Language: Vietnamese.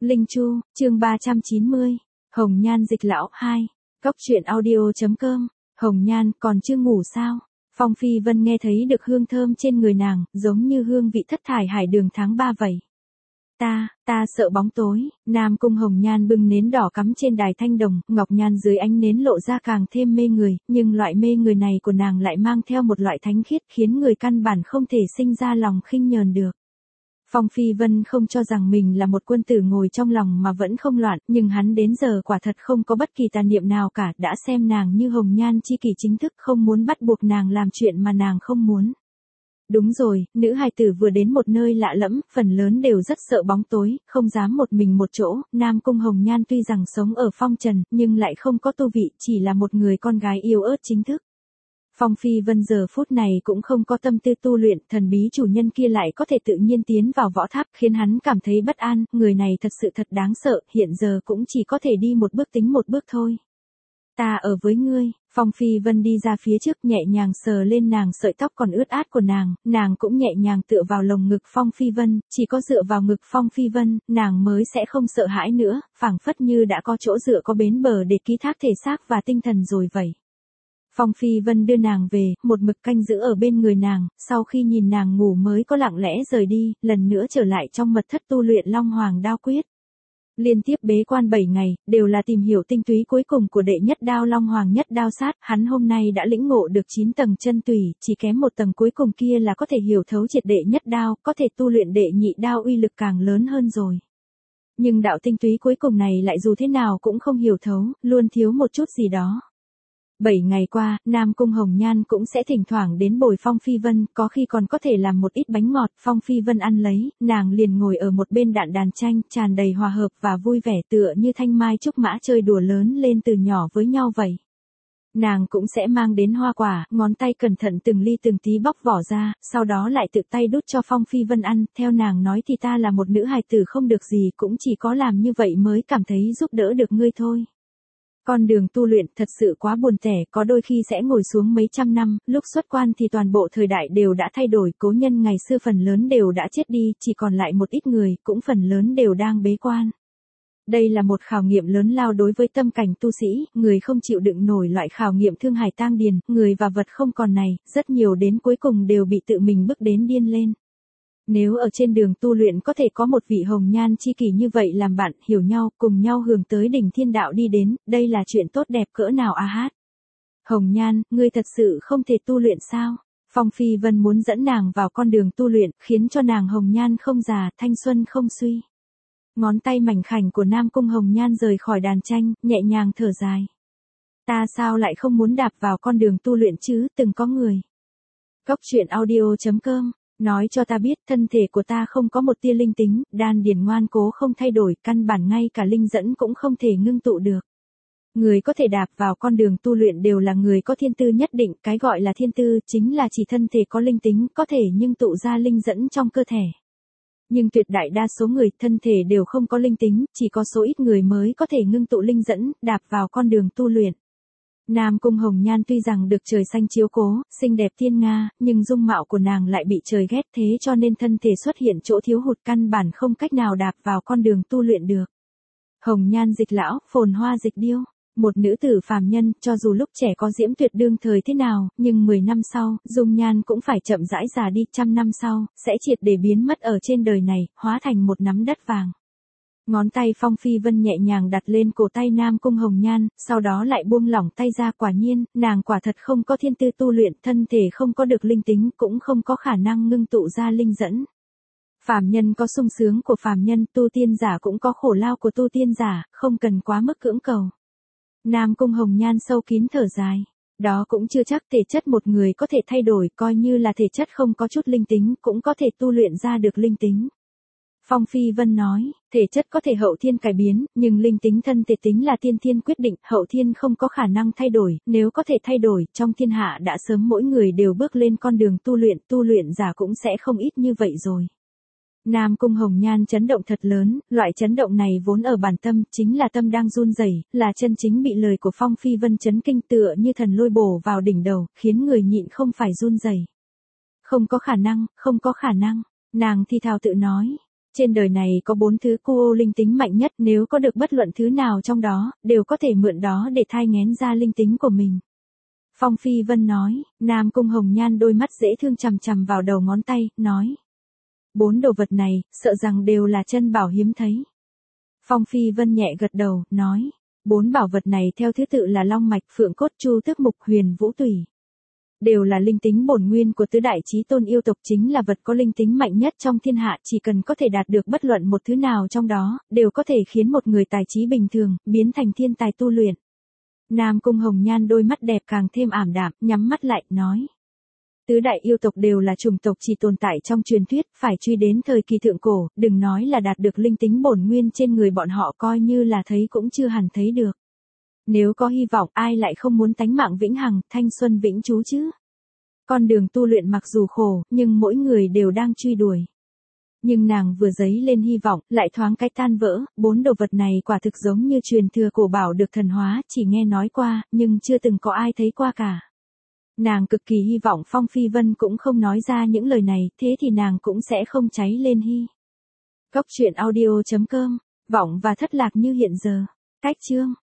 Linh Chu, chương 390, Hồng Nhan dịch lão 2, Cốc truyện audio.com, Hồng Nhan còn chưa ngủ sao? Phong Phi Vân nghe thấy được hương thơm trên người nàng, giống như hương vị thất thải hải đường tháng 3 vậy. Ta sợ bóng tối. Nam Cung Hồng Nhan bưng nến đỏ cắm trên đài thanh đồng, ngọc nhan dưới ánh nến lộ ra càng thêm mê người, nhưng loại mê người này của nàng lại mang theo một loại thánh khiết khiến người căn bản không thể sinh ra lòng khinh nhờn được. Phong Phi Vân không cho rằng mình là một quân tử ngồi trong lòng mà vẫn không loạn, nhưng hắn đến giờ quả thật không có bất kỳ tà niệm nào cả, đã xem nàng như hồng nhan chi kỷ chính thức, không muốn bắt buộc nàng làm chuyện mà nàng không muốn. Đúng rồi, nữ hài tử vừa đến một nơi lạ lẫm, phần lớn đều rất sợ bóng tối, không dám một mình một chỗ. Nam Cung Hồng Nhan tuy rằng sống ở phong trần, nhưng lại không có tu vị, chỉ là một người con gái yếu ớt chính thức. Phong Phi Vân giờ phút này cũng không có tâm tư tu luyện, thần bí chủ nhân kia lại có thể tự nhiên tiến vào võ tháp, khiến hắn cảm thấy bất an, người này thật sự thật đáng sợ, hiện giờ cũng chỉ có thể đi một bước tính một bước thôi. Ta ở với ngươi. Phong Phi Vân đi ra phía trước, nhẹ nhàng sờ lên nàng sợi tóc còn ướt át của nàng cũng nhẹ nhàng tựa vào lồng ngực Phong Phi Vân, chỉ có dựa vào ngực Phong Phi Vân, nàng mới sẽ không sợ hãi nữa, phảng phất như đã có chỗ dựa có bến bờ để ký thác thể xác và tinh thần rồi vậy. Phong Phi Vân đưa nàng về, một mực canh giữ ở bên người nàng, sau khi nhìn nàng ngủ mới có lặng lẽ rời đi, lần nữa trở lại trong mật thất tu luyện Long Hoàng Đao Quyết. Liên tiếp bế quan 7 ngày, đều là tìm hiểu tinh túy cuối cùng của đệ nhất đao Long Hoàng nhất đao sát, hắn hôm nay đã lĩnh ngộ được 9 tầng chân tùy, chỉ kém một tầng cuối cùng kia là có thể hiểu thấu triệt đệ nhất đao, có thể tu luyện đệ nhị đao uy lực càng lớn hơn rồi. Nhưng đạo tinh túy cuối cùng này lại dù thế nào cũng không hiểu thấu, luôn thiếu một chút gì đó. 7 ngày qua, Nam Cung Hồng Nhan cũng sẽ thỉnh thoảng đến bồi Phong Phi Vân, có khi còn có thể làm một ít bánh ngọt, Phong Phi Vân ăn lấy, nàng liền ngồi ở một bên đàn tranh, tràn đầy hòa hợp và vui vẻ tựa như thanh mai trúc mã chơi đùa lớn lên từ nhỏ với nhau vậy. Nàng cũng sẽ mang đến hoa quả, ngón tay cẩn thận từng ly từng tí bóc vỏ ra, sau đó lại tự tay đút cho Phong Phi Vân ăn, theo nàng nói thì ta là một nữ hài tử không được gì, cũng chỉ có làm như vậy mới cảm thấy giúp đỡ được ngươi thôi. Con đường tu luyện thật sự quá buồn tẻ, có đôi khi sẽ ngồi xuống mấy trăm năm, lúc xuất quan thì toàn bộ thời đại đều đã thay đổi, cố nhân ngày xưa phần lớn đều đã chết đi, chỉ còn lại một ít người, cũng phần lớn đều đang bế quan. Đây là một khảo nghiệm lớn lao đối với tâm cảnh tu sĩ, người không chịu đựng nổi loại khảo nghiệm thương hải tang điền, người và vật không còn này, rất nhiều đến cuối cùng đều bị tự mình bước đến điên lên. Nếu ở trên đường tu luyện có thể có một vị hồng nhan chi kỷ như vậy làm bạn, hiểu nhau, cùng nhau hướng tới đỉnh thiên đạo đi đến, đây là chuyện tốt đẹp cỡ nào a hát. Hồng Nhan, ngươi thật sự không thể tu luyện sao? Phong Phi Vân muốn dẫn nàng vào con đường tu luyện, khiến cho nàng hồng nhan không già, thanh xuân không suy. Ngón tay mảnh khảnh của Nam Cung Hồng Nhan rời khỏi đàn tranh, nhẹ nhàng thở dài. Ta sao lại không muốn đạp vào con đường tu luyện chứ, từng có người. Cốc truyện audio.com nói cho ta biết thân thể của ta không có một tia linh tính, đan điền ngoan cố không thay đổi, căn bản ngay cả linh dẫn cũng không thể ngưng tụ được. Người có thể đạp vào con đường tu luyện đều là người có thiên tư nhất định, cái gọi là thiên tư chính là chỉ thân thể có linh tính, có thể ngưng tụ ra linh dẫn trong cơ thể. Nhưng tuyệt đại đa số người thân thể đều không có linh tính, chỉ có số ít người mới có thể ngưng tụ linh dẫn, đạp vào con đường tu luyện. Nam Cung Hồng Nhan tuy rằng được trời xanh chiếu cố, xinh đẹp thiên nga, nhưng dung mạo của nàng lại bị trời ghét, thế cho nên thân thể xuất hiện chỗ thiếu hụt, căn bản không cách nào đạp vào con đường tu luyện được. Hồng Nhan dịch lão, phồn hoa dịch điêu, một nữ tử phàm nhân, cho dù lúc trẻ có diễm tuyệt đương thời thế nào, nhưng 10 năm sau, dung nhan cũng phải chậm rãi già đi, 100 năm sau, sẽ triệt để biến mất ở trên đời này, hóa thành một nắm đất vàng. Ngón tay Phong Phi Vân nhẹ nhàng đặt lên cổ tay Nam Cung Hồng Nhan, sau đó lại buông lỏng tay ra, quả nhiên, nàng quả thật không có thiên tư tu luyện, thân thể không có được linh tính, cũng không có khả năng ngưng tụ ra linh dẫn. Phàm nhân có sung sướng của phàm nhân, tu tiên giả cũng có khổ lao của tu tiên giả, không cần quá mức cưỡng cầu. Nam Cung Hồng Nhan sâu kín thở dài. Đó cũng chưa chắc thể chất một người có thể thay đổi, coi như là thể chất không có chút linh tính, cũng có thể tu luyện ra được linh tính. Phong Phi Vân nói, thể chất có thể hậu thiên cải biến, nhưng linh tính thân thể tính là tiên thiên quyết định, hậu thiên không có khả năng thay đổi, nếu có thể thay đổi, trong thiên hạ đã sớm mỗi người đều bước lên con đường tu luyện giả cũng sẽ không ít như vậy rồi. Nam Cung Hồng Nhan chấn động thật lớn, loại chấn động này vốn ở bản tâm, chính là tâm đang run rẩy, là chân chính bị lời của Phong Phi Vân chấn kinh tựa như thần lôi bổ vào đỉnh đầu, khiến người nhịn không phải run rẩy. Không có khả năng, không có khả năng, nàng thì thào tự nói. Trên đời này có 4 thứ cu ô linh tính mạnh nhất, nếu có được bất luận thứ nào trong đó, đều có thể mượn đó để thai nghén ra linh tính của mình. Phong Phi Vân nói, Nam Cung Hồng Nhan đôi mắt dễ thương chằm chằm vào đầu ngón tay, nói. 4 đồ vật này, sợ rằng đều là chân bảo hiếm thấy. Phong Phi Vân nhẹ gật đầu, nói. 4 bảo vật này theo thứ tự là Long Mạch, Phượng Cốt, Chu Tước Mục, Huyền Vũ Tùy. Đều là linh tính bổn nguyên của tứ đại chí tôn yêu tộc, chính là vật có linh tính mạnh nhất trong thiên hạ, chỉ cần có thể đạt được bất luận một thứ nào trong đó, đều có thể khiến một người tài trí bình thường, biến thành thiên tài tu luyện. Nam Cung Hồng Nhan đôi mắt đẹp càng thêm ảm đạm, nhắm mắt lại, nói. Tứ đại yêu tộc đều là chủng tộc chỉ tồn tại trong truyền thuyết, phải truy đến thời kỳ thượng cổ, đừng nói là đạt được linh tính bổn nguyên trên người bọn họ, coi như là thấy cũng chưa hẳn thấy được. Nếu có hy vọng, ai lại không muốn tánh mạng vĩnh hằng, thanh xuân vĩnh trú chứ? Con đường tu luyện mặc dù khổ, nhưng mỗi người đều đang truy đuổi. Nhưng nàng vừa dấy lên hy vọng, lại thoáng cái tan vỡ, 4 đồ vật này quả thực giống như truyền thừa cổ bảo được thần hóa, chỉ nghe nói qua, nhưng chưa từng có ai thấy qua cả. Nàng cực kỳ hy vọng Phong Phi Vân cũng không nói ra những lời này, thế thì nàng cũng sẽ không cháy lên hy. Góc truyện audio.com, vọng và thất lạc như hiện giờ. Cách chương